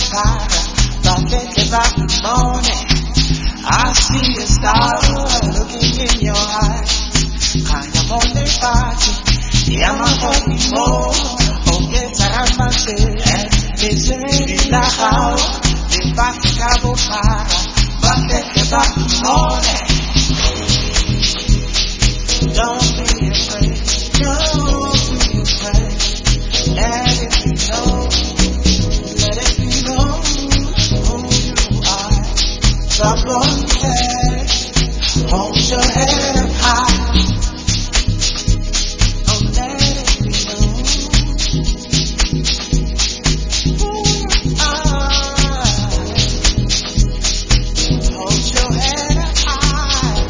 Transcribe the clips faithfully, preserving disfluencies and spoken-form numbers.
para, donde te va morning. I see a star looking in your eyes. I am on the party, yeah, my holy mo. Oh, yes, I have my share. Misery in the house, the party cabo para, donde te va morning. Don't be afraid, don't be afraid. Let it be known, let it be known who you are. Drop your head, hold your head up high. Oh, let it be known who you are. Hold your head up high.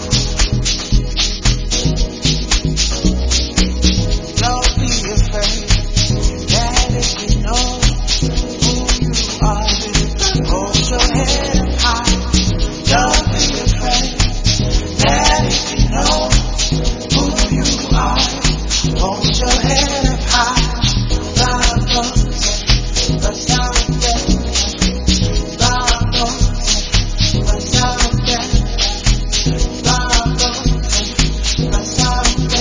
Don't be afraid. Let it be known who you are. Hold your head up high. Don't be afraid. Let it be known who you are. Hold your head up high. Vamos, pasarte. Vamos, pasarte. Vamos, pasarte.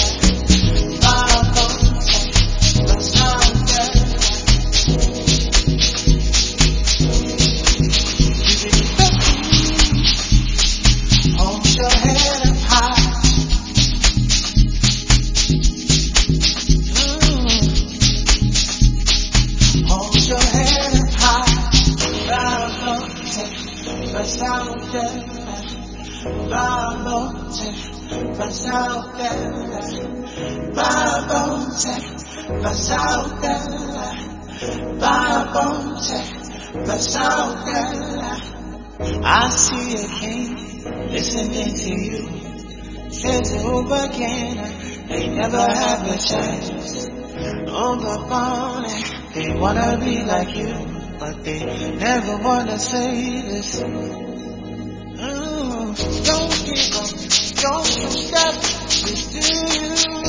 Hold your head up high. Mm. Hold your head up high. Vamos, pasarte. Vamos, pasarte. Vamos, pasarte. Vamos, pasarte. I see a king listening to you. Says it over again. They never have a chance. On the phone, they wanna be like you, but they never wanna say this. Oh, don't give up, don't stop, just do you.